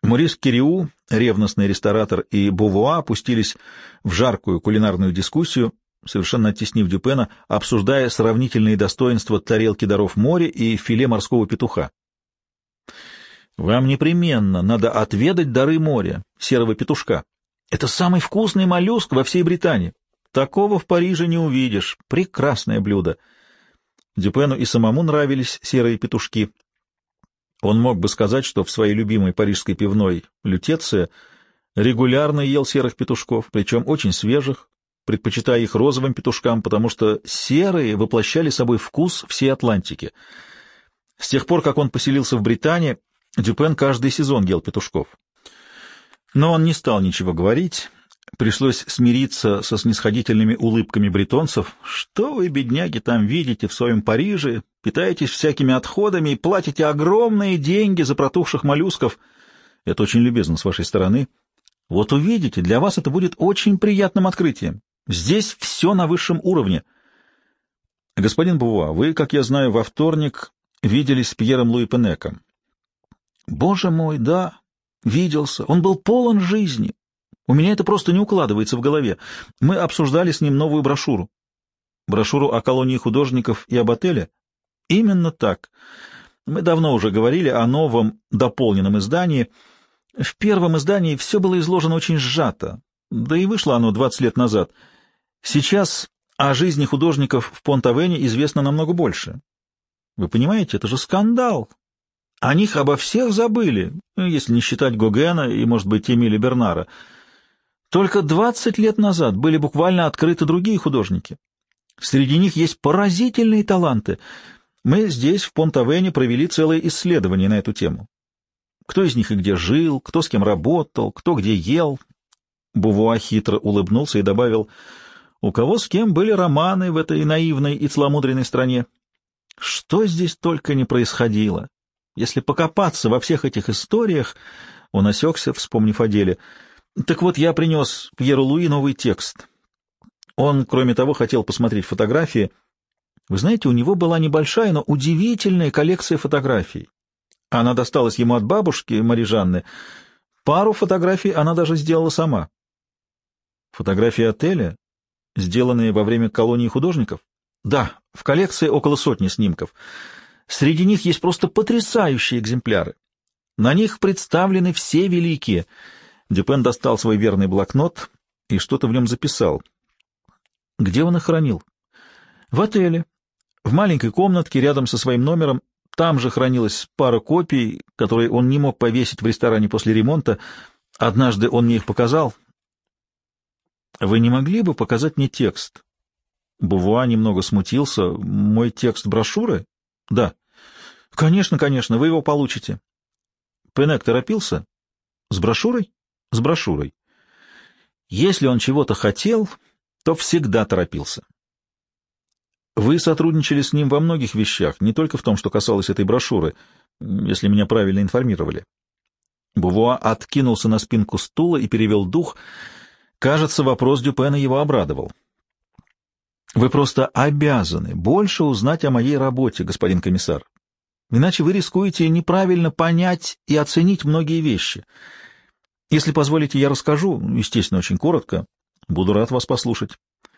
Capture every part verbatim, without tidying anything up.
Морис Кириу, ревностный ресторатор, и Бувуа опустились в жаркую кулинарную дискуссию, совершенно оттеснив Дюпена, обсуждая сравнительные достоинства тарелки даров моря и филе морского петуха. «Вам непременно надо отведать дары моря, серого петушка. Это самый вкусный моллюск во всей Британии. Такого в Париже не увидишь. Прекрасное блюдо». Дюпену и самому нравились серые петушки. Он мог бы сказать, что в своей любимой парижской пивной «Лютеция» регулярно ел серых петушков, причем очень свежих, предпочитая их розовым петушкам, потому что серые воплощали собой вкус всей Атлантики. С тех пор, как он поселился в Британии, Дюпен каждый сезон ел петушков. Но он не стал ничего говорить, пришлось смириться со снисходительными улыбками бретонцев. «Что вы, бедняги, там видите в своем Париже? Питаетесь всякими отходами и платите огромные деньги за протухших моллюсков. Это очень любезно с вашей стороны. Вот увидите, для вас это будет очень приятным открытием. Здесь все на высшем уровне». «Господин Бувуа, вы, как я знаю, во вторник виделись с Пьером Луи Пенеком». «Боже мой, да, виделся. Он был полон жизни. У меня это просто не укладывается в голове. Мы обсуждали с ним новую брошюру». «Брошюру о колонии художников и об отеле?» «Именно так. Мы давно уже говорили о новом дополненном издании. В первом издании все было изложено очень сжато, да и вышло оно двадцать лет назад. Сейчас о жизни художников в Понт-Авене известно намного больше. Вы понимаете, это же скандал. О них обо всех забыли, если не считать Гогена и, может быть, Эмиля Бернара. Только двадцать лет назад были буквально открыты другие художники. Среди них есть поразительные таланты. Мы здесь, в Понт-Авене, провели целое исследование на эту тему. Кто из них и где жил, кто с кем работал, кто где ел». Бувуа хитро улыбнулся и добавил: «У кого с кем были романы в этой наивной и целомудренной стране? Что здесь только не происходило! Если покопаться во всех этих историях...» Он осекся, вспомнив о деле. «Так вот, я принес Пьеру Луи новый текст. Он, кроме того, хотел посмотреть фотографии. Вы знаете, у него была небольшая, но удивительная коллекция фотографий. Она досталась ему от бабушки Мари Жанны. Пару фотографий она даже сделала сама». «Фотографии отеля, сделанные во время колонии художников?» «Да, в коллекции около сотни снимков. Среди них есть просто потрясающие экземпляры. На них представлены все великие». Дюпен достал свой верный блокнот и что-то в нем записал. «Где он их хранил?» «В отеле. В маленькой комнатке рядом со своим номером. Там же хранилась пара копий, которые он не мог повесить в ресторане после ремонта. Однажды он мне их показал». «Вы не могли бы показать мне текст?» Бувуа немного смутился. «Мой текст брошюры?» «Да». «Конечно, конечно, вы его получите». Пенек торопился. «С брошюрой?» «С брошюрой». Если он чего-то хотел, то всегда торопился. «Вы сотрудничали с ним во многих вещах, не только в том, что касалось этой брошюры, если меня правильно информировали». Бувуа откинулся на спинку стула и перевел дух. Кажется, вопрос Дюпена его обрадовал. «Вы просто обязаны больше узнать о моей работе, господин комиссар. Иначе вы рискуете неправильно понять и оценить многие вещи. Если позволите, я расскажу, естественно, очень коротко. Буду рад вас послушать.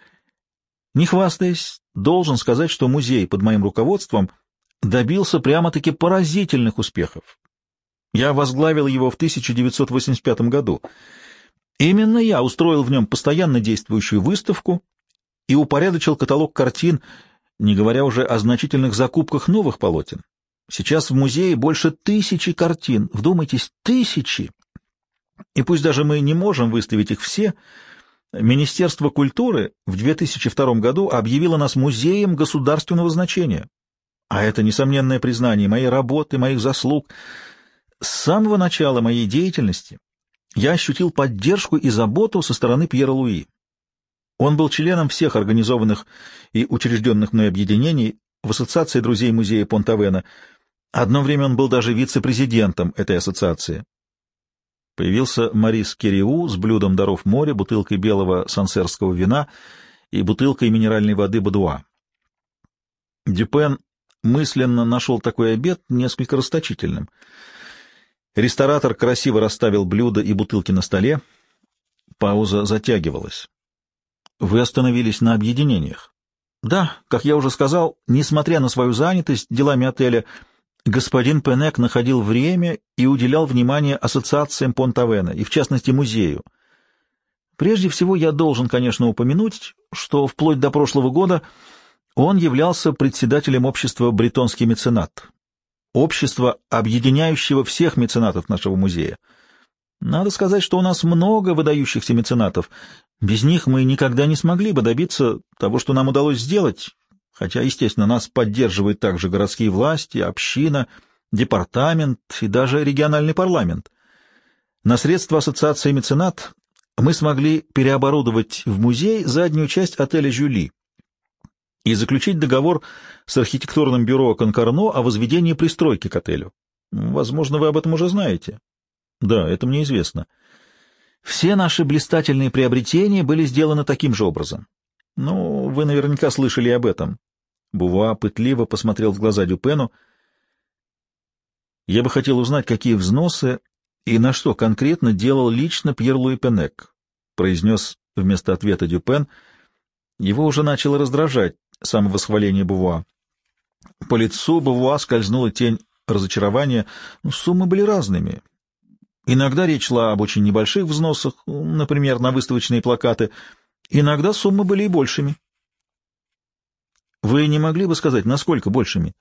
Не хвастаясь, должен сказать, что музей под моим руководством добился прямо-таки поразительных успехов. Я возглавил его в тысяча девятьсот восемьдесят пятом году. Именно я устроил в нем постоянно действующую выставку и упорядочил каталог картин, не говоря уже о значительных закупках новых полотен. Сейчас в музее больше тысячи картин. Вдумайтесь, тысячи! И пусть даже мы не можем выставить их все, Министерство культуры в две тысячи втором году объявило нас музеем государственного значения. А это несомненное признание моей работы, моих заслуг. С самого начала моей деятельности я ощутил поддержку и заботу со стороны Пьера Луи. Он был членом всех организованных и учрежденных мной объединений в Ассоциации друзей музея Понт-Авена. Одно время он был даже вице-президентом этой ассоциации. Появился Морис Кириу с блюдом даров моря, бутылкой белого сансерского вина и бутылкой минеральной воды Бодуа. Дюпен мысленно нашел такой обед несколько расточительным. Ресторатор красиво расставил блюда и бутылки на столе. Пауза затягивалась. Вы остановились на объединениях. Да, как я уже сказал, несмотря на свою занятость делами отеля, господин Пенек находил время и уделял внимание ассоциациям Понт-Авена, и в частности музею. Прежде всего я должен, конечно, упомянуть, что вплоть до прошлого года он являлся председателем общества «Бретонский меценат», общества, объединяющего всех меценатов нашего музея. Надо сказать, что у нас много выдающихся меценатов. Без них мы никогда не смогли бы добиться того, что нам удалось сделать, хотя, естественно, нас поддерживают также городские власти, община, департамент и даже региональный парламент. На средства ассоциации меценат мы смогли переоборудовать в музей заднюю часть отеля «Жюли» и заключить договор с архитектурным бюро «Конкорно» о возведении пристройки к отелю. Возможно, вы об этом уже знаете. Да, это мне известно. Все наши блистательные приобретения были сделаны таким же образом. Ну, вы наверняка слышали об этом. Бувуа пытливо посмотрел в глаза Дюпену. Я бы хотел узнать, какие взносы и на что конкретно делал лично Пьер-Луи Пенек, произнес вместо ответа Дюпен. Его уже начало раздражать самовосхваление Бувуа. По лицу Бувуа скользнула тень разочарования. Ну, суммы были разными. Иногда речь шла об очень небольших взносах, например, на выставочные плакаты. Иногда суммы были и большими. Вы не могли бы сказать, насколько большими?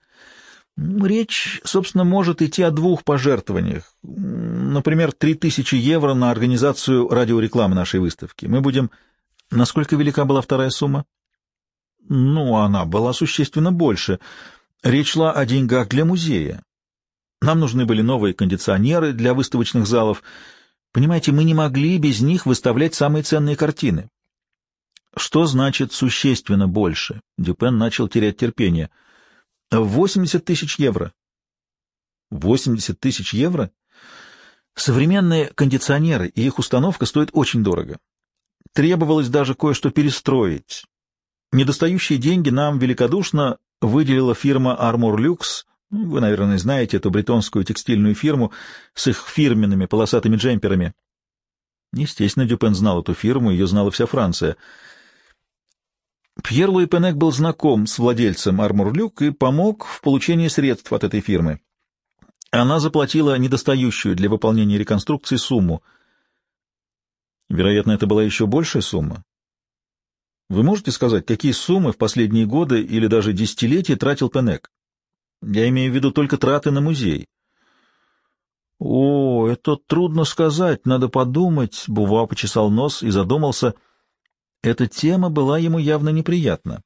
Речь, собственно, может идти о двух пожертвованиях. Например, три тысячи евро на организацию радиорекламы нашей выставки. Мы будем... Насколько велика была вторая сумма? Ну, она была существенно больше. Речь шла о деньгах для музея. Нам нужны были новые кондиционеры для выставочных залов. Понимаете, мы не могли без них выставлять самые ценные картины. Что значит существенно больше? Дюпен начал терять терпение. восемьдесят тысяч евро. восемьдесят тысяч евро? Современные кондиционеры и их установка стоят очень дорого. Требовалось даже кое-что перестроить. Недостающие деньги нам великодушно выделила фирма Armor Lux. Вы, наверное, знаете эту бретонскую текстильную фирму с их фирменными полосатыми джемперами. Естественно, Дюпен знал эту фирму, ее знала вся Франция. Пьер-Луи Пенек был знаком с владельцем Armor Lux и помог в получении средств от этой фирмы. Она заплатила недостающую для выполнения реконструкции сумму. Вероятно, это была еще большая сумма. Вы можете сказать, какие суммы в последние годы или даже десятилетия тратил Пенек? Я имею в виду только траты на музей. О, это трудно сказать, надо подумать. Бувуа почесал нос и задумался. Эта тема была ему явно неприятна.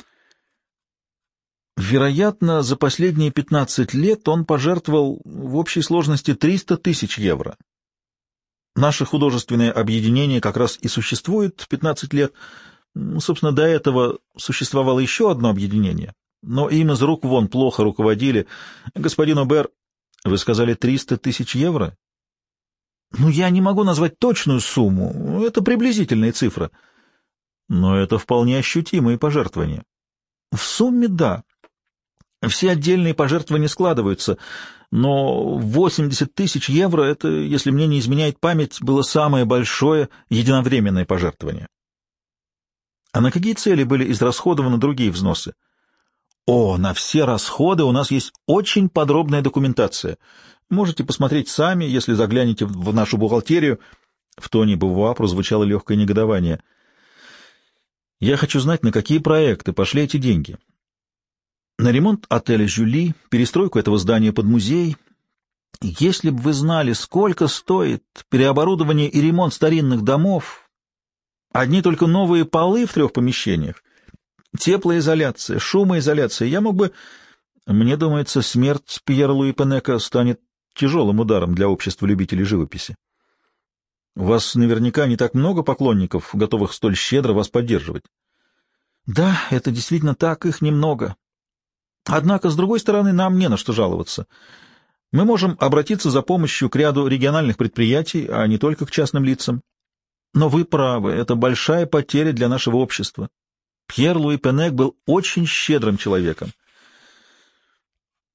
Вероятно, за последние пятнадцать лет он пожертвовал в общей сложности триста тысяч евро. Наше художественное объединение как раз и существует пятнадцать лет. Собственно, до этого существовало еще одно объединение, но им из рук вон плохо руководили. Господин Обер, вы сказали триста тысяч евро? Ну, я не могу назвать точную сумму, это приблизительная цифра. Но это вполне ощутимые пожертвования. В сумме — да. Все отдельные пожертвования складываются, но восемьдесят тысяч евро — это, если мне не изменяет память, было самое большое единовременное пожертвование. А на какие цели были израсходованы другие взносы? О, на все расходы у нас есть очень подробная документация. Можете посмотреть сами, если заглянете в нашу бухгалтерию. В тоне Бувуа прозвучало легкое негодование. Я хочу знать, на какие проекты пошли эти деньги. На ремонт отеля «Жюли», перестройку этого здания под музей. Если бы вы знали, сколько стоит переоборудование и ремонт старинных домов... Одни только новые полы в трех помещениях, теплоизоляция, шумоизоляция. Я мог бы... Мне думается, смерть Пьера-Луи Пенека станет тяжелым ударом для общества любителей живописи. У вас наверняка не так много поклонников, готовых столь щедро вас поддерживать. Да, это действительно так, их немного. Однако, с другой стороны, нам не на что жаловаться. Мы можем обратиться за помощью к ряду региональных предприятий, а не только к частным лицам. Но вы правы, это большая потеря для нашего общества. Пьер-Луи Пенек был очень щедрым человеком.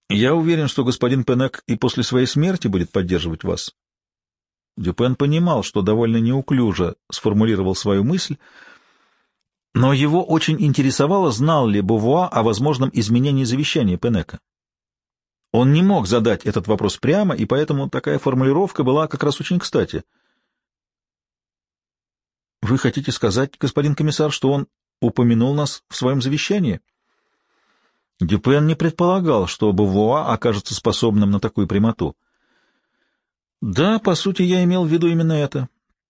Я уверен, что господин Пенек и после своей смерти будет поддерживать вас. Дюпен понимал, что довольно неуклюже сформулировал свою мысль, но его очень интересовало, знал ли Бувуа о возможном изменении завещания Пенека. Он не мог задать этот вопрос прямо, и поэтому такая формулировка была как раз очень кстати. «Вы хотите сказать, господин комиссар, что он упомянул нас в своем завещании?» Дюпен не предполагал, что Бувуа окажется способным на такую прямоту. «Да, по сути, я имел в виду именно это.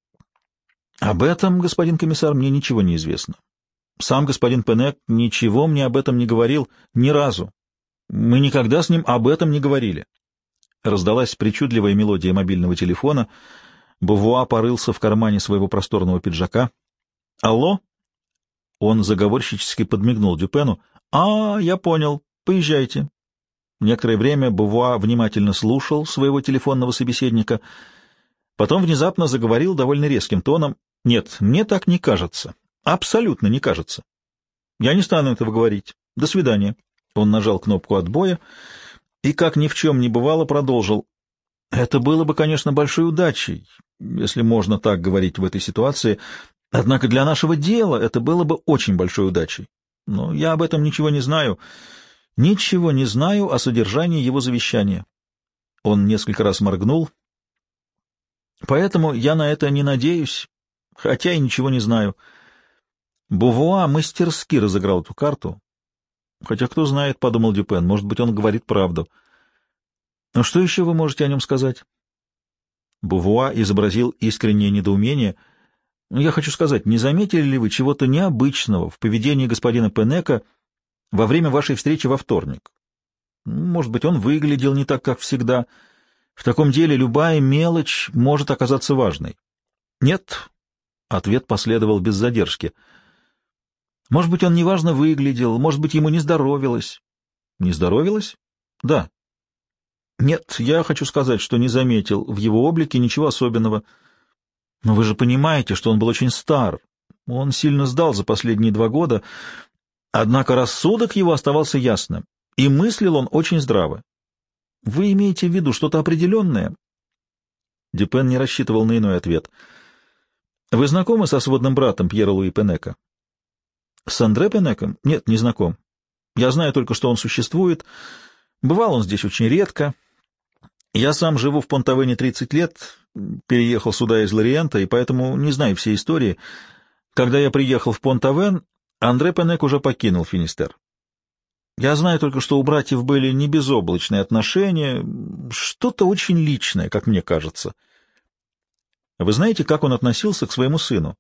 Об этом, господин комиссар, мне ничего не известно. Сам господин Пенек ничего мне об этом не говорил ни разу. Мы никогда с ним об этом не говорили». Раздалась причудливая мелодия мобильного телефона. Бувуа порылся в кармане своего просторного пиджака. «Алло?» Он заговорщически подмигнул Дюпену. «А, я понял. Поезжайте». Некоторое время Бувуа внимательно слушал своего телефонного собеседника, потом внезапно заговорил довольно резким тоном. «Нет, мне так не кажется. Абсолютно не кажется. Я не стану этого говорить. До свидания». Он нажал кнопку отбоя и, как ни в чем не бывало, продолжил. «Это было бы, конечно, большой удачей, если можно так говорить в этой ситуации, однако для нашего дела это было бы очень большой удачей. Но я об этом ничего не знаю. Ничего не знаю о содержании его завещания». Он несколько раз моргнул. «Поэтому я на это не надеюсь, хотя и ничего не знаю». Бувуа мастерски разыграл эту карту. «Хотя кто знает, — подумал Дюпен, — может быть, он говорит правду». «Но что еще вы можете о нем сказать?» Бувуа изобразил искреннее недоумение. «Я хочу сказать, не заметили ли вы чего-то необычного в поведении господина Пенека во время вашей встречи во вторник? Может быть, он выглядел не так, как всегда. В таком деле любая мелочь может оказаться важной». «Нет», — ответ последовал без задержки. «Может быть, он неважно выглядел, может быть, ему не здоровилось». «Не здоровилось?» «Да». «Нет, я хочу сказать, что не заметил в его облике ничего особенного. Но вы же понимаете, что он был очень стар. Он сильно сдал за последние два года, однако рассудок его оставался ясным, и мыслил он очень здраво. Вы имеете в виду что-то определенное?» Дюпен не рассчитывал на иной ответ. «Вы знакомы со сводным братом Пьера Луи Пенека?» «С Андре Пенеком? Нет, не знаком. Я знаю только, что он существует. Бывал он здесь очень редко. Я сам живу в Понт-Авене тридцать лет, переехал сюда из Лориента, и поэтому не знаю всей истории. Когда я приехал в Понт-Авен, Андре Пенек уже покинул Финистер. Я знаю только, что у братьев были не безоблачные отношения, что-то очень личное, как мне кажется. Вы знаете, как он относился к своему сыну?»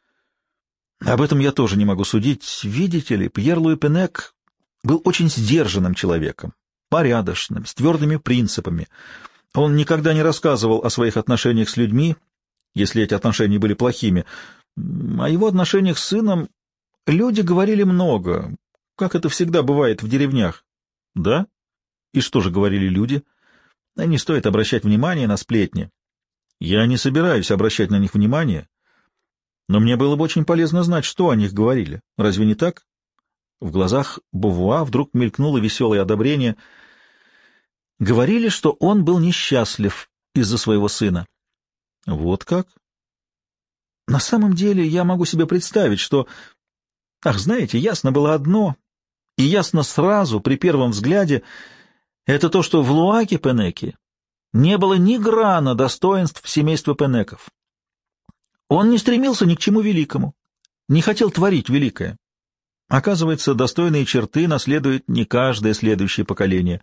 «Об этом я тоже не могу судить. Видите ли, Пьер Луи Пенек был очень сдержанным человеком, порядочным, с твердыми принципами. Он никогда не рассказывал о своих отношениях с людьми, если эти отношения были плохими. О его отношениях с сыном люди говорили много, как это всегда бывает в деревнях». «Да? И что же говорили люди?» «Не стоит обращать внимание на сплетни». «Я не собираюсь обращать на них внимание. Но мне было бы очень полезно знать, что о них говорили. Разве не так?» В глазах Бувуа вдруг мелькнуло веселое одобрение. «Говорили, что он был несчастлив из-за своего сына». «Вот как?» «На самом деле я могу себе представить, что... Ах, знаете, ясно было одно, и ясно сразу, при первом взгляде, это то, что в Луаке Пенеке не было ни грана достоинств семейства Пенеков. Он не стремился ни к чему великому, не хотел творить великое. Оказывается, достойные черты наследует не каждое следующее поколение».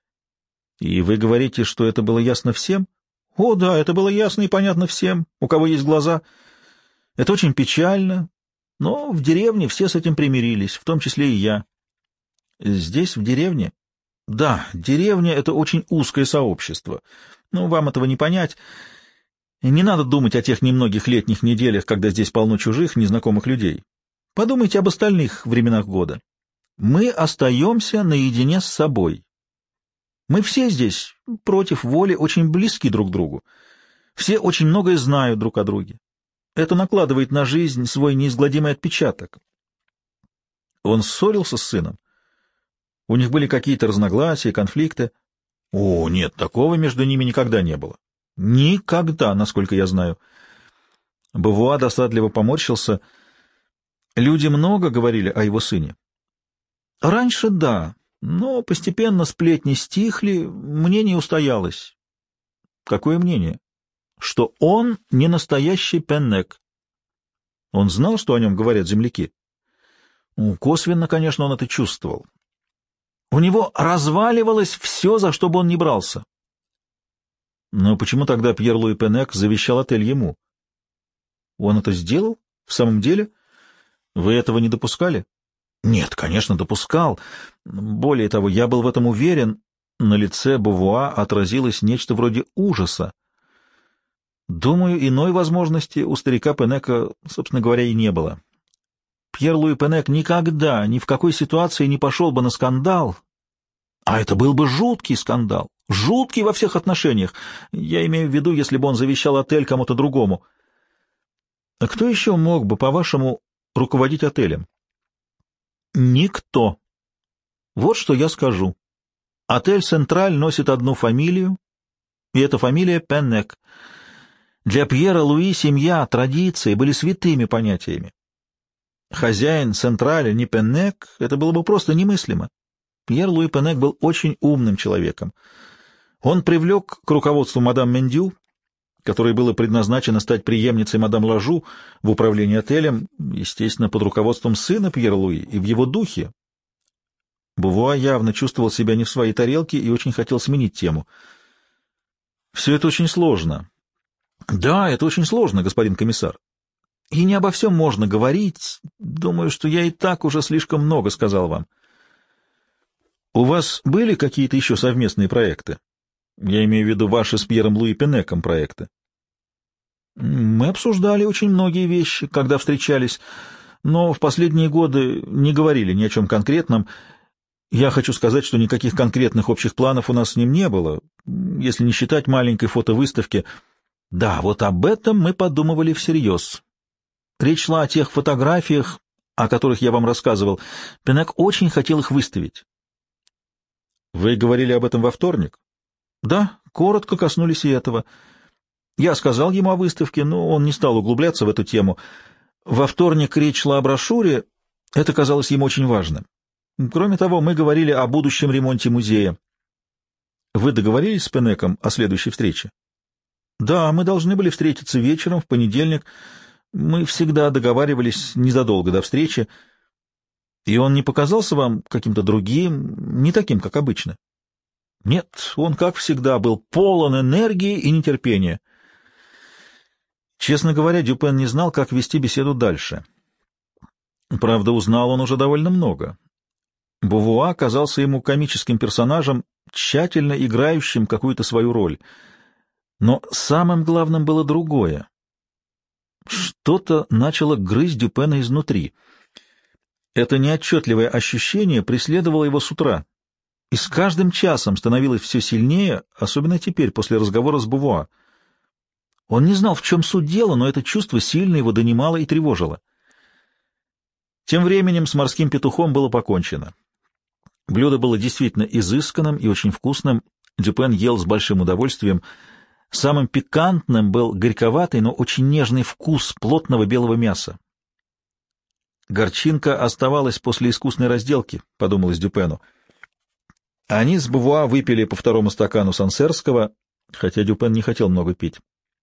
«И вы говорите, что это было ясно всем?» «О, да, это было ясно и понятно всем, у кого есть глаза. Это очень печально, но в деревне все с этим примирились, в том числе и я». «Здесь, в деревне?» «Да, деревня — это очень узкое сообщество. Ну, вам этого не понять». Не надо думать о тех немногих летних неделях, когда здесь полно чужих, незнакомых людей. Подумайте об остальных временах года. Мы остаемся наедине с собой. Мы все здесь, против воли, очень близки друг к другу. Все очень многое знают друг о друге. Это накладывает на жизнь свой неизгладимый отпечаток». «Он ссорился с сыном?» У них были какие-то разногласия, конфликты? О, нет, такого между ними никогда не было. Никогда, насколько я знаю. Бувуа досадливо поморщился. Люди много говорили о его сыне? Раньше да, но постепенно сплетни стихли, мнение устоялось. Какое мнение? Что он не настоящий Пеннек. Он знал, что о нем говорят земляки? Ну, косвенно, конечно, он это чувствовал. У него разваливалось все, за что бы он ни брался. Но почему тогда Пьер-Луи Пеннек завещал отель ему? Он это сделал? В самом деле? Вы этого не допускали? Нет, конечно, допускал. Более того, я был в этом уверен. На лице Бувуа отразилось нечто вроде ужаса. Думаю, иной возможности у старика Пеннека, собственно говоря, и не было. Пьер-Луи Пеннек никогда, ни в какой ситуации не пошел бы на скандал. А это был бы жуткий скандал. Жуткий во всех отношениях. Я имею в виду, если бы он завещал отель кому-то другому. А кто еще мог бы, по-вашему, руководить отелем? Никто. Вот что я скажу. Отель «Централь» носит одну фамилию, и эта фамилия Пеннек. Для Пьера Луи семья, традиции были святыми понятиями. Хозяин «Централя» не Пеннек, это было бы просто немыслимо. Пьер Луи Пеннек был очень умным человеком. Он привлек к руководству мадам Мендю, которой было предназначено стать преемницей мадам Лажу в управлении отелем, естественно, под руководством сына Пьера Луи и в его духе. Бувуа явно чувствовал себя не в своей тарелке и очень хотел сменить тему. Все это очень сложно. Да, это очень сложно, господин комиссар. И не обо всем можно говорить. Думаю, что я и так уже слишком много сказал вам. У вас были какие-то еще совместные проекты? Я имею в виду ваши с Пьером Луи Пеннеком проекты. Мы обсуждали очень многие вещи, когда встречались, но в последние годы не говорили ни о чем конкретном. Я хочу сказать, что никаких конкретных общих планов у нас с ним не было, если не считать маленькой фотовыставки. Да, вот об этом мы подумывали всерьез. Речь шла о тех фотографиях, о которых я вам рассказывал. Пеннек очень хотел их выставить. Вы говорили об этом во вторник? Да, коротко коснулись и этого. Я сказал ему о выставке, но он не стал углубляться в эту тему. Во вторник речь шла о брошюре, это казалось ему очень важным. Кроме того, мы говорили о будущем ремонте музея. Вы договорились с Пеннеком о следующей встрече? Да, мы должны были встретиться вечером в понедельник. Мы всегда договаривались незадолго до встречи. И он не показался вам каким-то другим, не таким, как обычно? Нет, он, как всегда, был полон энергии и нетерпения. Честно говоря, Дюпен не знал, как вести беседу дальше. Правда, узнал он уже довольно много. Бувуа казался ему комическим персонажем, тщательно играющим какую-то свою роль. Но самым главным было другое. Что-то начало грызть Дюпена изнутри. Это неотчетливое ощущение преследовало его с утра, и с каждым часом становилось все сильнее, особенно теперь, после разговора с Бувуа. Он не знал, в чем суть дела, но это чувство сильно его донимало и тревожило. Тем временем с морским петухом было покончено. Блюдо было действительно изысканным и очень вкусным. Дюпен ел с большим удовольствием. Самым пикантным был горьковатый, но очень нежный вкус плотного белого мяса. «Горчинка оставалась после искусной разделки», — подумалось Дюпену. Они с Бувуа выпили по второму стакану сансерского, хотя Дюпен не хотел много пить.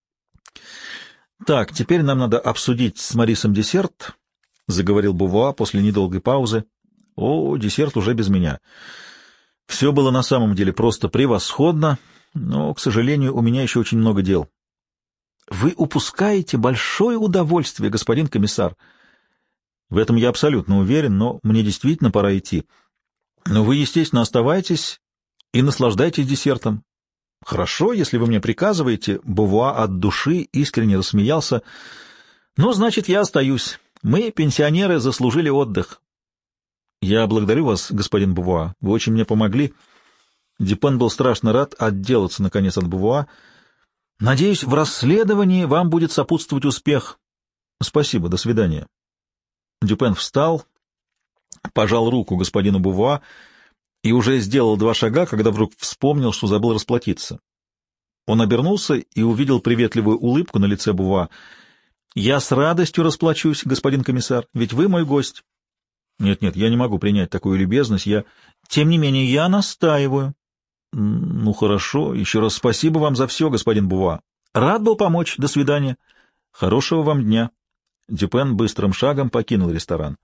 «Так, теперь нам надо обсудить с Марисом десерт», — заговорил Бувуа после недолгой паузы. «О, десерт уже без меня. Все было на самом деле просто превосходно, но, к сожалению, у меня еще очень много дел». «Вы упускаете большое удовольствие, господин комиссар». «В этом я абсолютно уверен, но мне действительно пора идти. Но вы, естественно, оставайтесь и наслаждайтесь десертом». «Хорошо, если вы мне приказываете». Бувуа от души искренне рассмеялся. «Ну, значит, я остаюсь. Мы, пенсионеры, заслужили отдых». «Я благодарю вас, господин Бувуа. Вы очень мне помогли». Дюпен был страшно рад отделаться, наконец, от Бувуа. «Надеюсь, в расследовании вам будет сопутствовать успех». «Спасибо, до свидания». Дюпен встал, пожал руку господину Бувуа и уже сделал два шага, когда вдруг вспомнил, что забыл расплатиться. Он обернулся и увидел приветливую улыбку на лице Бувуа. «Я с радостью расплачусь, господин комиссар, ведь вы мой гость». «Нет-нет, я не могу принять такую любезность, я...» «Тем не менее, я настаиваю». «Ну, хорошо, еще раз спасибо вам за все, господин Бувуа. Рад был помочь, до свидания». «Хорошего вам дня». Дюпен быстрым шагом покинул ресторан.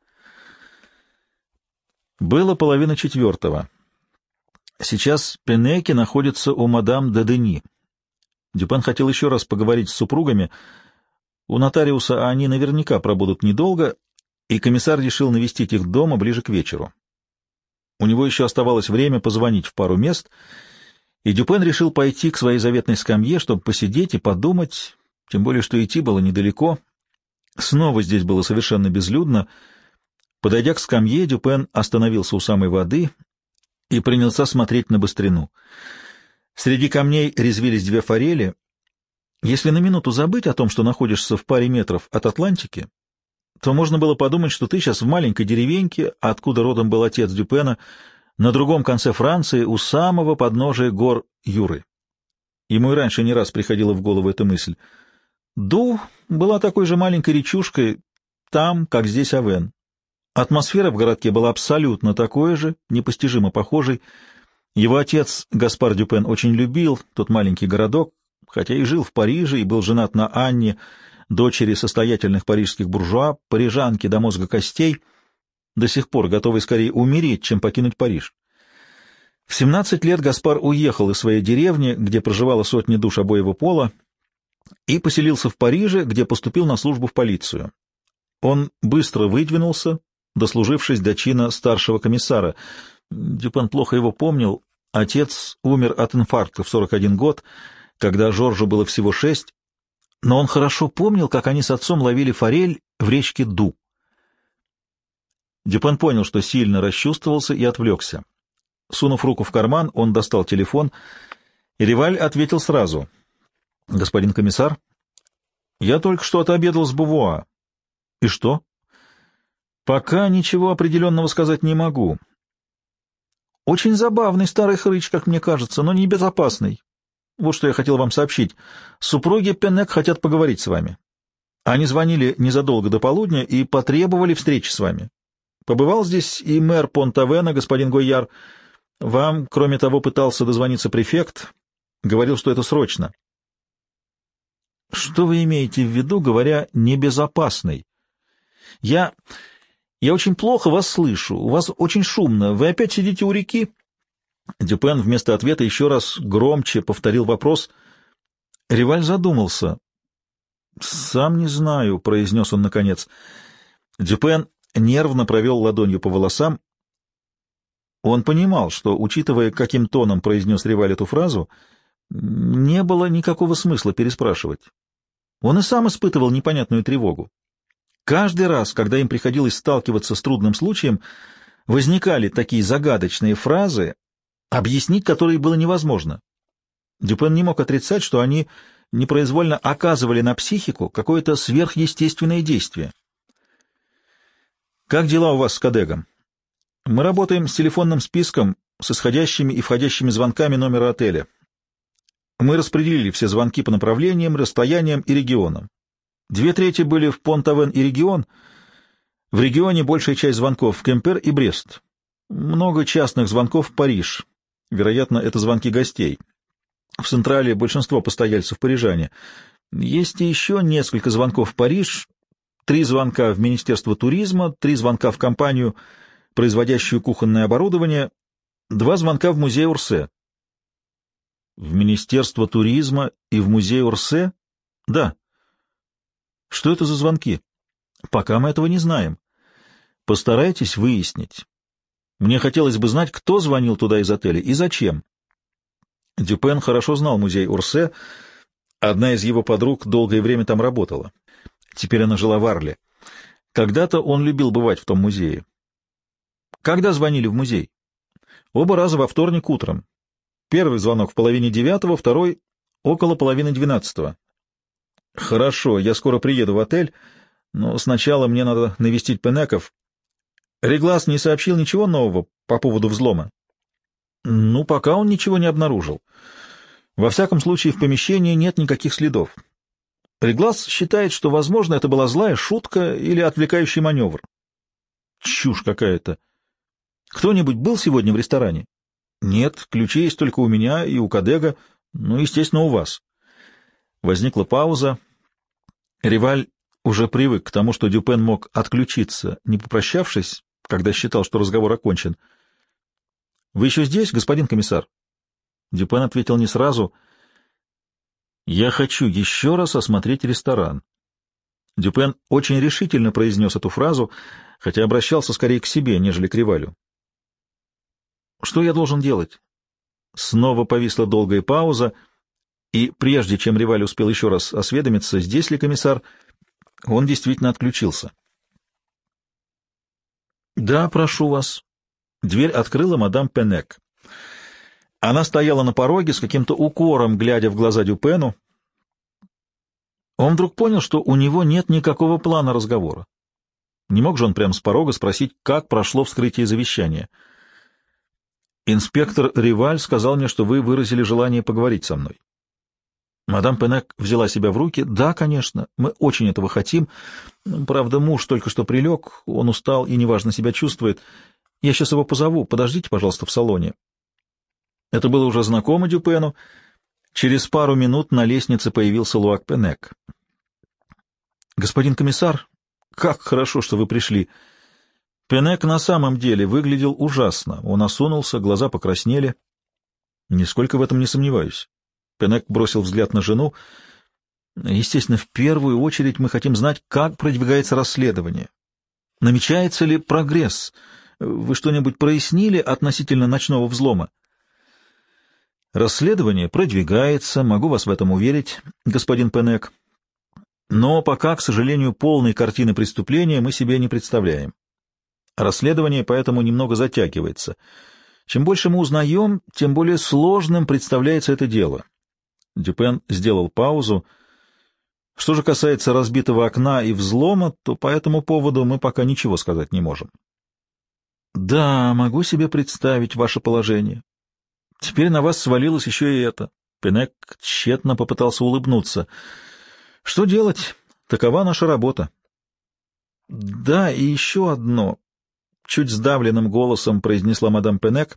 Было половина четвертого. Сейчас Пенеки находится у мадам де Дени. Дюпен хотел еще раз поговорить с супругами. У нотариуса они наверняка пробудут недолго, и комиссар решил навестить их дома ближе к вечеру. У него еще оставалось время позвонить в пару мест, и Дюпен решил пойти к своей заветной скамье, чтобы посидеть и подумать, тем более что идти было недалеко. Снова здесь было совершенно безлюдно. Подойдя к скамье, Дюпен остановился у самой воды и принялся смотреть на быстрину. Среди камней резвились две форели. Если на минуту забыть о том, что находишься в паре метров от Атлантики, то можно было подумать, что ты сейчас в маленькой деревеньке, откуда родом был отец Дюпена, на другом конце Франции, у самого подножия гор Юры. Ему и раньше не раз приходила в голову эта мысль. Ду была такой же маленькой речушкой, там, как здесь Авен. Атмосфера в городке была абсолютно такой же, непостижимо похожей. Его отец, Гаспар Дюпен, очень любил тот маленький городок, хотя и жил в Париже, и был женат на Анне, дочери состоятельных парижских буржуа, парижанки до мозга костей, до сих пор готовой скорее умереть, чем покинуть Париж. В семнадцать лет Гаспар уехал из своей деревни, где проживало сотни душ обоего пола, и поселился в Париже, где поступил на службу в полицию. Он быстро выдвинулся, дослужившись до чина старшего комиссара. Дюпен плохо его помнил. Отец умер от инфаркта в сорок один год, когда Жоржу было всего шесть, но он хорошо помнил, как они с отцом ловили форель в речке Ду. Дюпен понял, что сильно расчувствовался и отвлекся. Сунув руку в карман, он достал телефон, и Риваль ответил сразу. — Господин комиссар, я только что отобедал с Бувуа. — И что? — Пока ничего определенного сказать не могу. — Очень забавный старый хрыч, как мне кажется, но небезопасный. Вот что я хотел вам сообщить. Супруги Пенек хотят поговорить с вами. Они звонили незадолго до полудня и потребовали встречи с вами. Побывал здесь и мэр Понт-Авена, господин Гойяр. Вам, кроме того, пытался дозвониться префект. Говорил, что это срочно. Что вы имеете в виду, говоря «небезопасный»? Я... я очень плохо вас слышу. У вас очень шумно. Вы опять сидите у реки? Дюпен вместо ответа еще раз громче повторил вопрос. Риваль задумался. «Сам не знаю», — произнес он наконец. Дюпен нервно провел ладонью по волосам. Он понимал, что, учитывая, каким тоном произнес Риваль эту фразу, не было никакого смысла переспрашивать. Он и сам испытывал непонятную тревогу. Каждый раз, когда им приходилось сталкиваться с трудным случаем, возникали такие загадочные фразы, объяснить которые было невозможно. Дюпен не мог отрицать, что они непроизвольно оказывали на психику какое-то сверхъестественное действие. «Как дела у вас с Кадегом?» «Мы работаем с телефонным списком, с исходящими и входящими звонками номера отеля. Мы распределили все звонки по направлениям, расстояниям и регионам. Две трети были в Понт-Авен и регион. В регионе большая часть звонков в Кемпер и Брест. Много частных звонков в Париж. Вероятно, это звонки гостей. В Централе большинство постояльцев парижане. Есть и еще несколько звонков в Париж, три звонка в Министерство туризма, три звонка в компанию, производящую кухонное оборудование, два звонка в музей Орсе». «В Министерство туризма и в музей Орсе?» «Да». «Что это за звонки?» «Пока мы этого не знаем. Постарайтесь выяснить. Мне хотелось бы знать, кто звонил туда из отеля и зачем». Дюпен хорошо знал музей Орсе. Одна из его подруг долгое время там работала. Теперь она жила в Арле. Когда-то он любил бывать в том музее. «Когда звонили в музей?» «Оба раза во вторник утром. Первый звонок в половине девятого, второй — около половины двенадцатого». «Хорошо, я скоро приеду в отель, но сначала мне надо навестить Пенеков. Реглас не сообщил ничего нового по поводу взлома?» Ну, пока он ничего не обнаружил. Во всяком случае, в помещении нет никаких следов. Реглас считает, что, возможно, это была злая шутка или отвлекающий маневр. Чушь какая-то. Кто-нибудь был сегодня в ресторане? Нет, ключи есть только у меня и у Кадега, ну, естественно, у вас. Возникла пауза. Риваль уже привык к тому, что Дюпен мог отключиться, не попрощавшись, когда считал, что разговор окончен. — Вы еще здесь, господин комиссар? Дюпен ответил не сразу. — Я хочу еще раз осмотреть ресторан. Дюпен очень решительно произнес эту фразу, хотя обращался скорее к себе, нежели к Ривалю. — Что я должен делать? Снова повисла долгая пауза, и прежде чем Риваль успел еще раз осведомиться, здесь ли комиссар, он действительно отключился. — Да, прошу вас. Дверь открыла мадам Пенек. Она стояла на пороге с каким-то укором, глядя в глаза Дюпену. Он вдруг понял, что у него нет никакого плана разговора. Не мог же он прямо с порога спросить, как прошло вскрытие завещания. «Инспектор Риваль сказал мне, что вы выразили желание поговорить со мной». Мадам Пенек взяла себя в руки. «Да, конечно, мы очень этого хотим. Правда, муж только что прилег, он устал и неважно себя чувствует. Я сейчас его позову. Подождите, пожалуйста, в салоне». Это было уже знакомо Дюпену. Через пару минут на лестнице появился Луак Пенек. «Господин комиссар, как хорошо, что вы пришли». Пенек на самом деле выглядел ужасно. Он осунулся, глаза покраснели. Нисколько в этом не сомневаюсь. Пенек бросил взгляд на жену. Естественно, в первую очередь мы хотим знать, как продвигается расследование. Намечается ли прогресс? Вы что-нибудь прояснили относительно ночного взлома? Расследование продвигается, могу вас в этом уверить, господин Пенек. Но пока, к сожалению, полной картины преступления мы себе не представляем. Расследование поэтому немного затягивается. Чем больше мы узнаем, тем более сложным представляется это дело. Дюпен сделал паузу. Что же касается разбитого окна и взлома, то по этому поводу мы пока ничего сказать не можем. Да, могу себе представить ваше положение. Теперь на вас свалилось еще и это. Пенек тщетно попытался улыбнуться. Что делать? Такова наша работа. Да, и еще одно. Чуть сдавленным голосом произнесла мадам Пенек.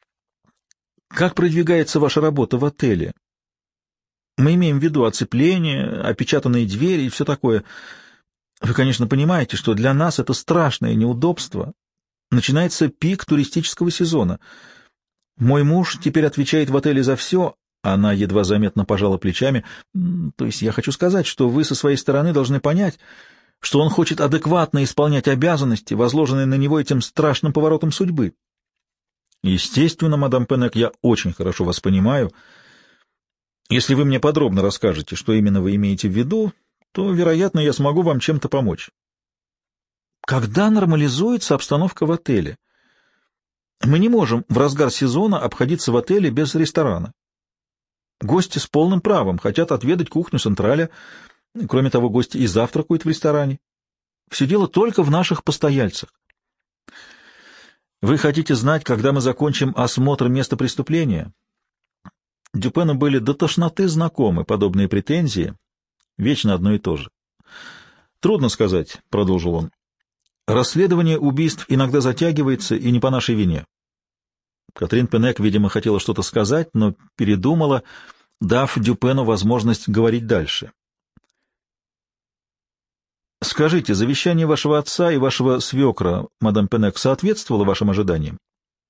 Как продвигается ваша работа в отеле? Мы имеем в виду оцепление, опечатанные двери и все такое. Вы, конечно, понимаете, что для нас это страшное неудобство. Начинается пик туристического сезона. Мой муж теперь отвечает в отеле за все. Она едва заметно пожала плечами. То есть я хочу сказать, что вы со своей стороны должны понять, что он хочет адекватно исполнять обязанности, возложенные на него этим страшным поворотом судьбы. Естественно, мадам Пенек, я очень хорошо вас понимаю. Если вы мне подробно расскажете, что именно вы имеете в виду, то, вероятно, я смогу вам чем-то помочь. Когда нормализуется обстановка в отеле? Мы не можем в разгар сезона обходиться в отеле без ресторана. Гости с полным правом хотят отведать кухню Централя. Кроме того, гости и завтракают в ресторане. Все дело только в наших постояльцах. Вы хотите знать, когда мы закончим осмотр места преступления? Дюпену были до тошноты знакомы подобные претензии. Вечно одно и то же. Трудно сказать, — продолжил он. Расследование убийств иногда затягивается, и не по нашей вине. Катрин Пенек, видимо, хотела что-то сказать, но передумала, дав Дюпену возможность говорить дальше. Скажите, завещание вашего отца и вашего свекра, мадам Пенек, соответствовало вашим ожиданиям?